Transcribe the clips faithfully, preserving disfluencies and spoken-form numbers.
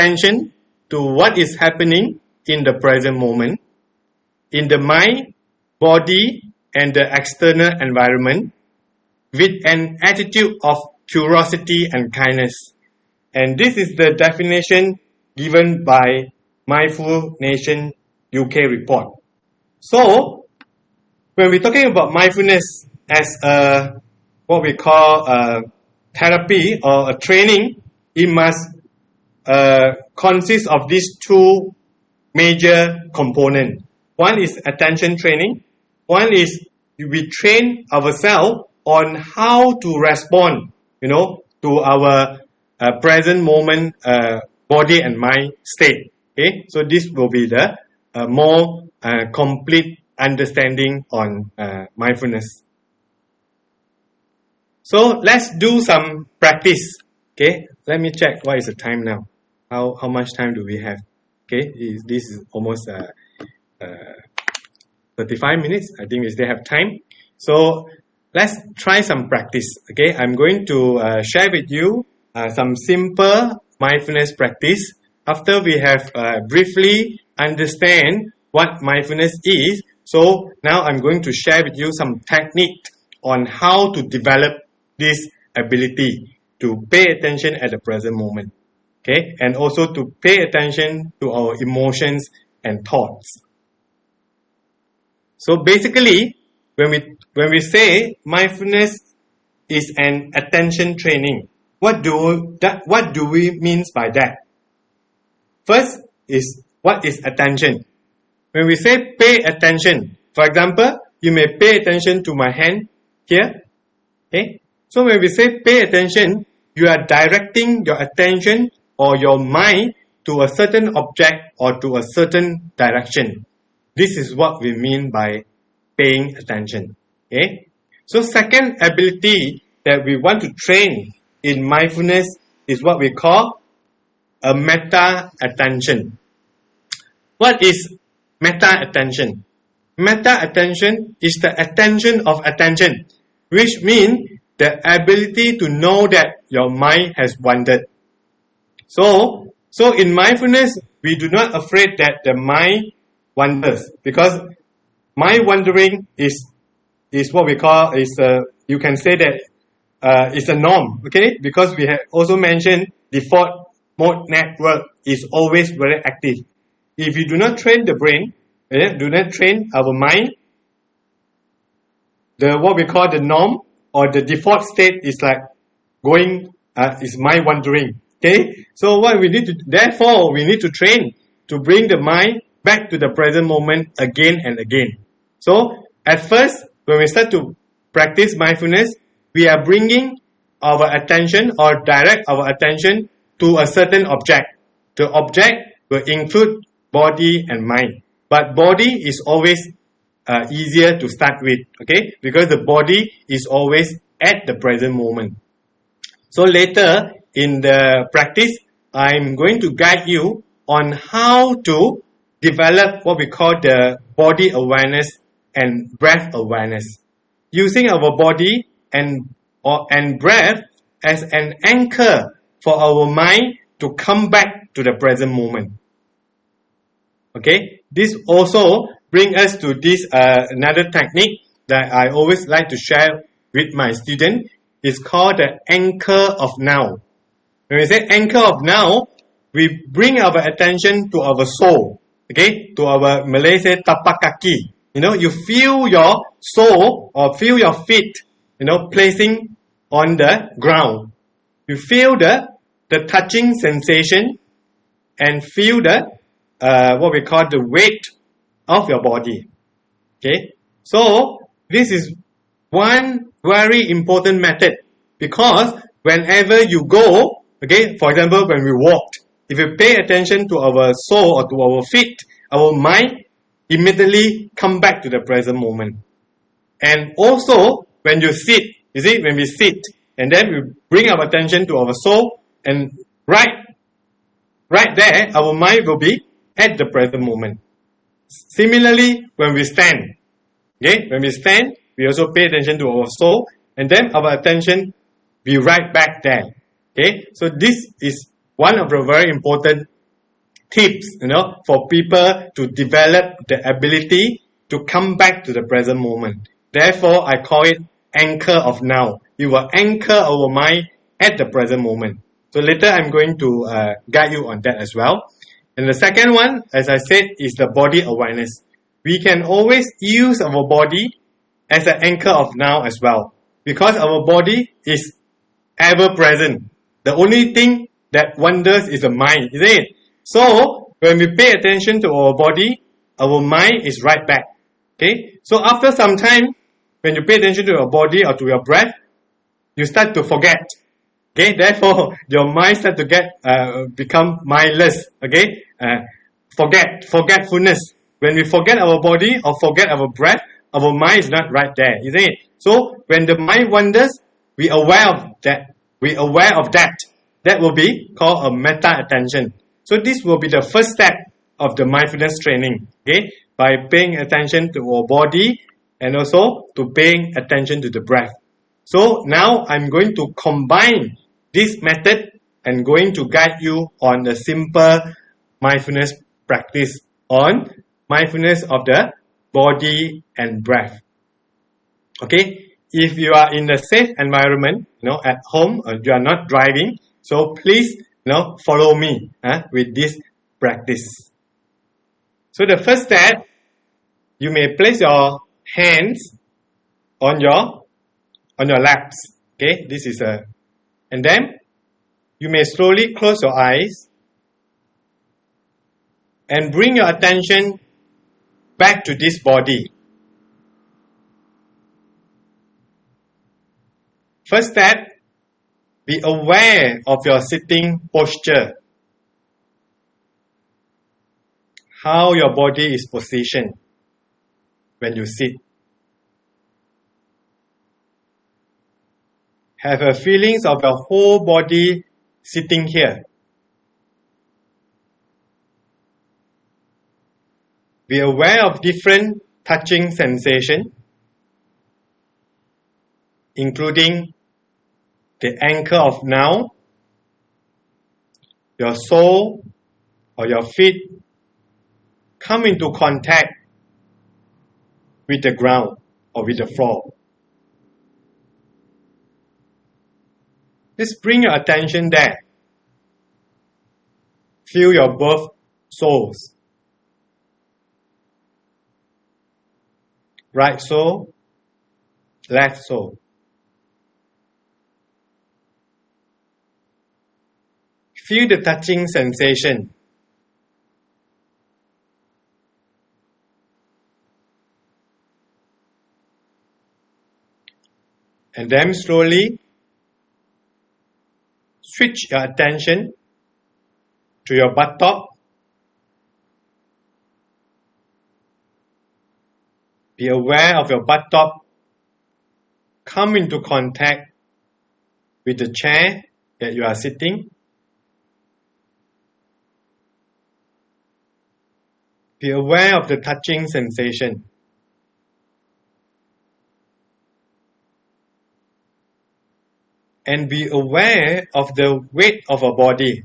attention to what is happening in the present moment, in the mind, body, and the external environment, with an attitude of curiosity and kindness. And this is the definition given by Mindful Nation U K report. So, when we're talking about mindfulness as a, what we call a therapy or a training, it must uh, consist of these two major components. One is attention training. One is we train ourselves on how to respond, you know, to our uh, present moment uh, body and mind state. Okay, so this will be the uh, more uh, complete understanding on uh, mindfulness. So let's do some practice. Okay, let me check what is the time now. How how much time do we have? Okay, is this is almost uh, uh, thirty-five minutes. I think we still have time. So let's try some practice. Okay, I'm going to uh, share with you uh, some simple mindfulness practice. After we have uh, briefly understand what mindfulness is, so now I'm going to share with you some technique on how to develop this ability to pay attention at the present moment. Okay, and also to pay attention to our emotions and thoughts. So basically, when we when we say mindfulness is an attention training, what do that what do we mean by that? First is what is attention. When we say pay attention, for example, you may pay attention to my hand here. Okay, so when we say pay attention, you are directing your attention or your mind to a certain object or to a certain direction. This is what we mean by paying attention. Okay? So second ability that we want to train in mindfulness is what we call a meta attention. What is meta attention? Meta attention is the attention of attention, which means the ability to know that your mind has wandered. So, so in mindfulness, we do not afraid that the mind wanders, because mind wandering is is what we call is a, you can say that uh, it's a norm, okay? Because we have also mentioned default mode network is always very active. If you do not train the brain, eh, do not train our mind, the what we call the norm or the default state is like going uh, is mind wandering. Okay, so what we need to therefore we need to train to bring the mind back to the present moment again and again. So at first, when we start to practice mindfulness, we are bringing our attention or direct our attention to a certain object. The object will include body and mind, but body is always uh, easier to start with, okay? Because the body is always at the present moment. So later in the practice, I'm going to guide you on how to develop what we call the body awareness and breath awareness, using our body and or and breath as an anchor for our mind to come back to the present moment. Okay, this also brings us to this uh, another technique that I always like to share with my students. It's called the anchor of now. When we say anchor of now, we bring our attention to our soul. Okay, to our Malay say tapak kaki. You know, you feel your soul or feel your feet, you know, placing on the ground. You feel the the touching sensation and feel the uh, what we call the weight of your body. Okay, so this is one very important method, because whenever you go, okay, for example, when we walked, if you pay attention to our soul or to our feet, our mind immediately come back to the present moment. And also, when you sit, you see, when we sit, and then we bring our attention to our soul, and right, right there, our mind will be at the present moment. Similarly, when we stand, okay, when we stand, we also pay attention to our soul, and then our attention be right back there. Okay, so this is one of the very important tips, you know, for people to develop the ability to come back to the present moment. Therefore, I call it anchor of now. You will anchor our mind at the present moment. So later I'm going to uh, guide you on that as well. And the second one, as I said, is the body awareness. We can always use our body as an anchor of now as well, because our body is ever present. The only thing that wanders is the mind, isn't it? So when we pay attention to our body, our mind is right back. Okay. So after some time, when you pay attention to your body or to your breath, you start to forget. Okay. Therefore, your mind start to get uh, become mindless. Okay. Uh, forget, forgetfulness. When we forget our body or forget our breath, our mind is not right there, isn't it? So when the mind wanders, we are aware of that. We are aware of that. That will be called a meta attention. So this will be the first step of the mindfulness training. Okay, by paying attention to our body and also to paying attention to the breath. So now I'm going to combine this method and going to guide you on the simple mindfulness practice on mindfulness of the body and breath. Okay, if you are in a safe environment, you know, at home, or you are not driving, so please, you know, follow me uh, with this practice. So the first step, you may place your hands on your on your laps. Okay, this is a, and then you may slowly close your eyes and bring your attention back to this body. First step, be aware of your sitting posture. How your body is positioned when you sit. Have a feelings of your whole body sitting here. Be aware of different touching sensation, including the anchor of now, your sole or your feet come into contact with the ground or with the floor. Just bring your attention there. Feel your both soles. Right sole, left sole. Feel the touching sensation. And then slowly switch your attention to your buttock. Be aware of your buttock. Come into contact with the chair that you are sitting. Be aware of the touching sensation. And be aware of the weight of a body.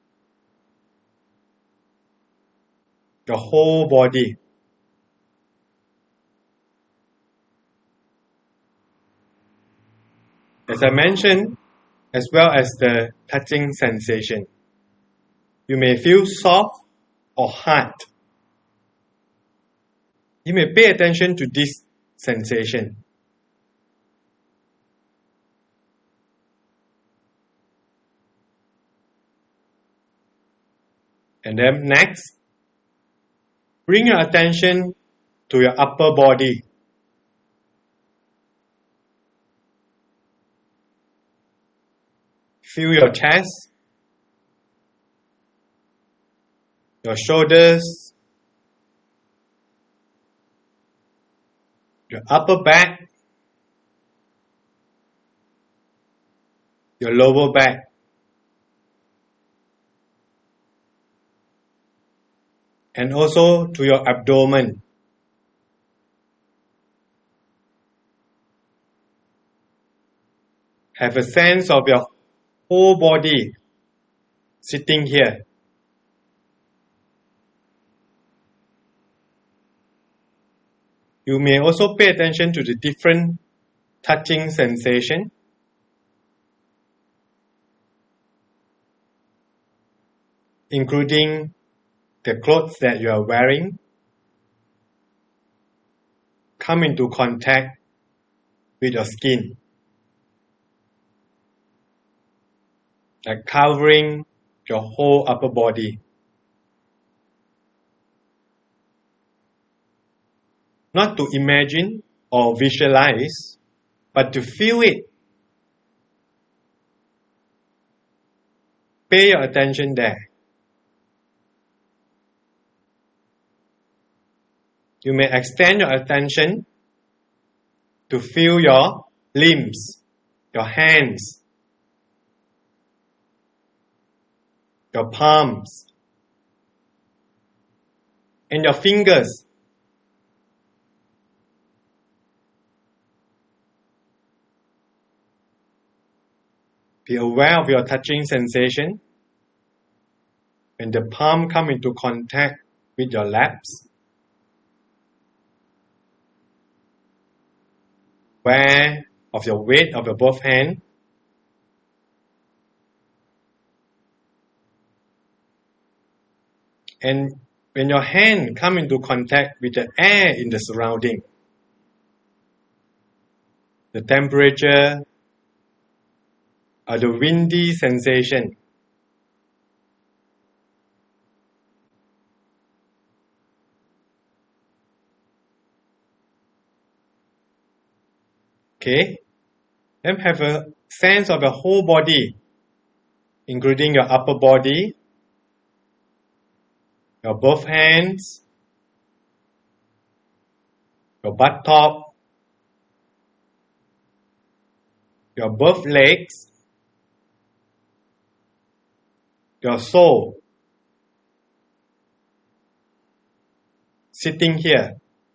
The whole body. As I mentioned, as well as the touching sensation. You may feel soft or hard. You may pay attention to this sensation. And then next, bring your attention to your upper body. Feel your chest, your shoulders, your upper back, your lower back. And also to your abdomen. Have a sense of your whole body sitting here. You may also pay attention to the different touching sensation. Including the clothes that you are wearing come into contact with your skin, like covering your whole upper body. Not to imagine or visualize, but to feel it. Pay your attention there. You may extend your attention to feel your limbs, your hands, your palms, and your fingers. Be aware of your touching sensation when the palm come into contact with your laps. Aware of your weight of your both hands. And when your hand come into contact with the air in the surrounding, the temperature or the windy sensation, okay? Then have a sense of your whole body, including your upper body, your both hands, your buttock, your both legs, your soul, sitting here.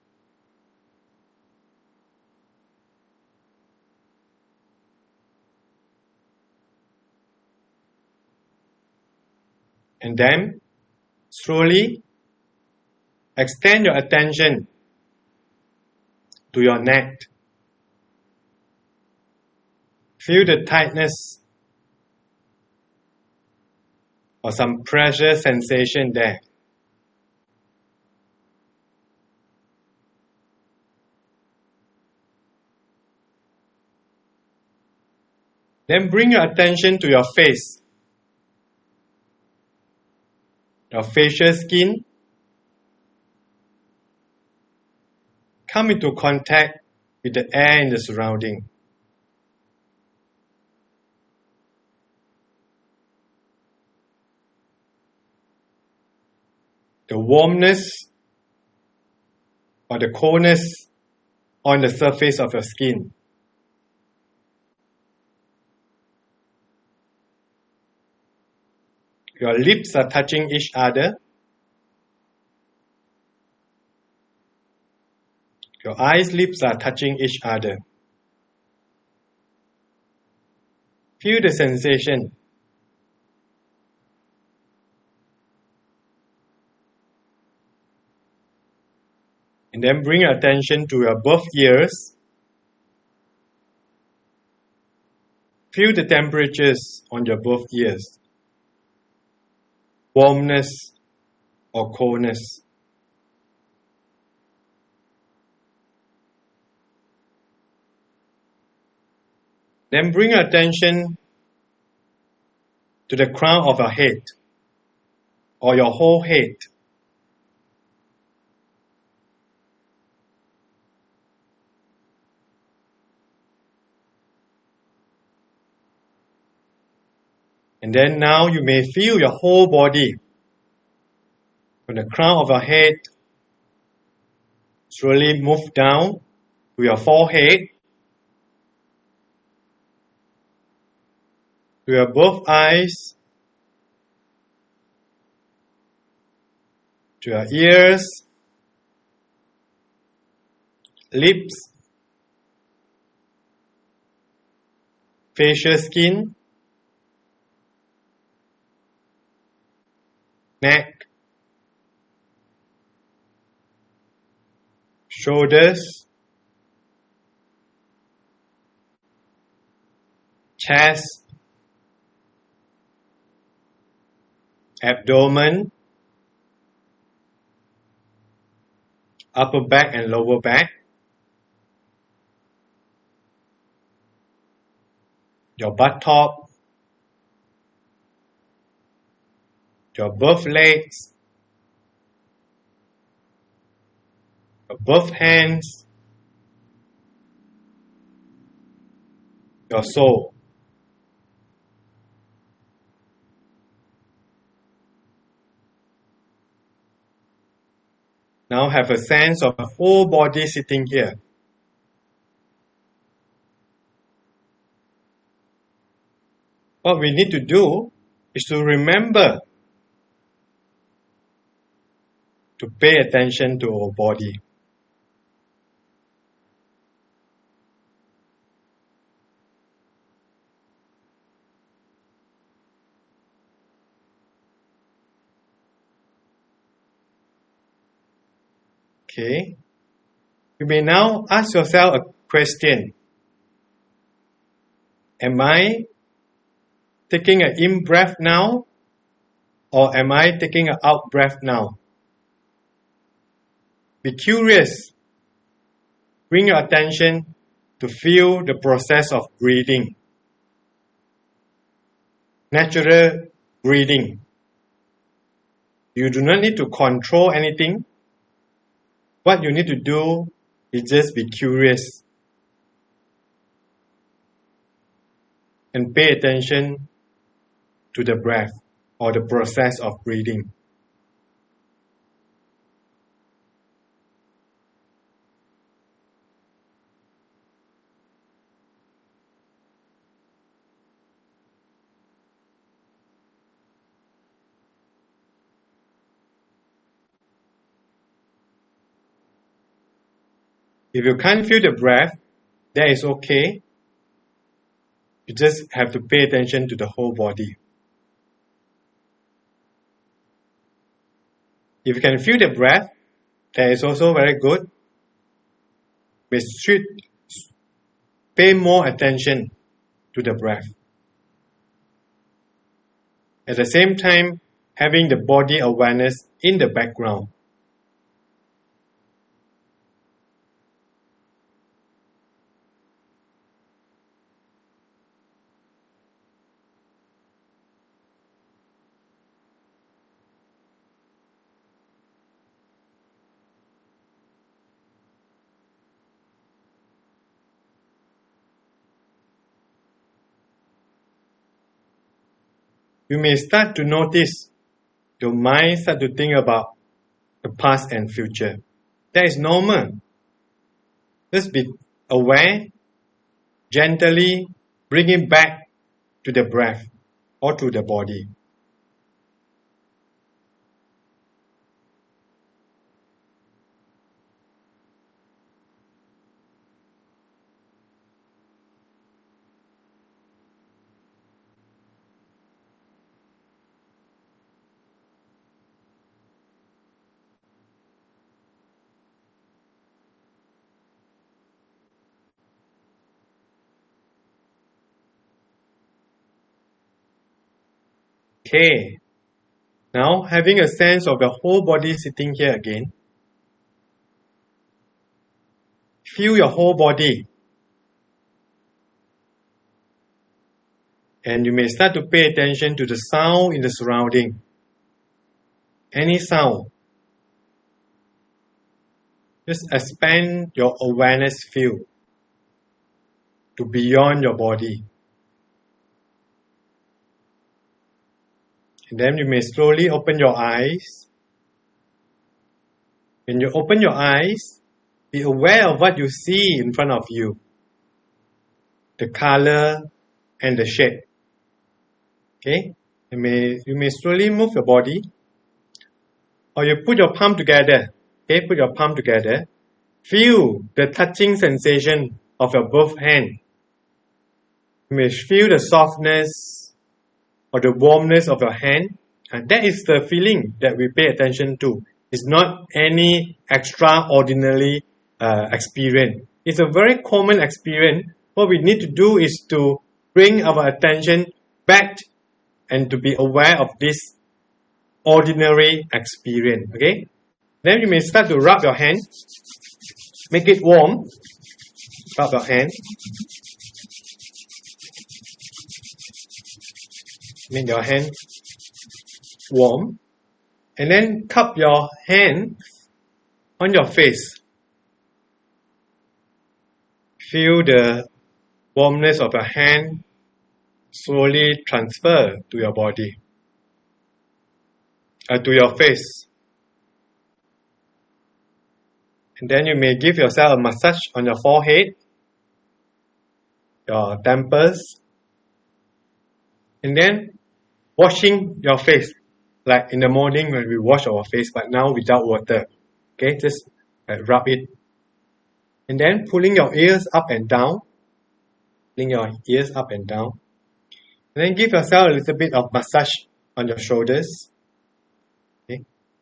And then, slowly, extend your attention to your neck. Feel the tightness or some pressure sensation there. Then bring your attention to your face. Your facial skin come into contact with the air in the surrounding. The warmness or the coldness on the surface of your skin. Your lips are touching each other. Your eyes' lips are touching each other. Feel the sensation. And then bring your attention to your both ears. Feel the temperatures on your both ears. Warmness or coldness. Then bring your attention to the crown of your head or your whole head. And then now you may feel your whole body from the crown of your head slowly move down to your forehead, to your both eyes, to your ears, lips, facial skin, neck, shoulders, chest, abdomen, upper back and lower back, your buttock, your both legs, your both hands, your soul. Now have a sense of the whole body sitting here. What we need to do is to remember to pay attention to our body. Okay. You may now ask yourself a question. Am I taking an in breath now, or am I taking an out breath now? Be curious. Bring your attention to feel the process of breathing. Natural breathing. You do not need to control anything. What you need to do is just be curious and pay attention to the breath or the process of breathing. If you can't feel the breath, that is okay. You just have to pay attention to the whole body. If you can feel the breath, that is also very good. We should pay more attention to the breath. At the same time, having the body awareness in the background. You may start to notice your mind start to think about the past and future. That is normal. Just be aware, gently bring it back to the breath or to the body. Okay. Now, having a sense of the whole body sitting here again. Feel your whole body. And you may start to pay attention to the sound in the surrounding. Any sound. Just expand your awareness field to beyond your body. And then you may slowly open your eyes. When you open your eyes, be aware of what you see in front of you. The color and the shape. Okay? You may, you may slowly move your body. Or you put your palm together. Okay? Put your palm together. Feel the touching sensation of your both hands. You may feel the softness or the warmness of your hand. And that is the feeling that we pay attention to. It's not any extraordinary uh, experience. It's a very common experience. What we need to do is to bring our attention back and to be aware of this ordinary experience. Okay? Then you may start to rub your hand. Make it warm. Rub your hand. Make your hand warm. And then cup your hand on your face. Feel the warmness of your hand slowly transfer to your body, uh, to your face. And then you may give yourself a massage on your forehead, your temples, and then washing your face, like in the morning when we wash our face, but now without water. Okay, just uh, rub it. And then pulling your ears up and down, pulling your ears up and down. And then give yourself a little bit of massage on your shoulders. Okay.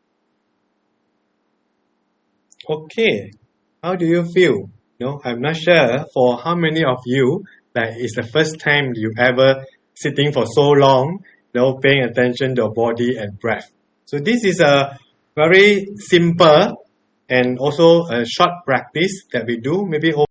Okay. How do you feel? No, I'm not sure for how many of you that it's the first time you ever sitting for so long, you know, paying attention to your body and breath. So this is a very simple and also a short practice that we do, maybe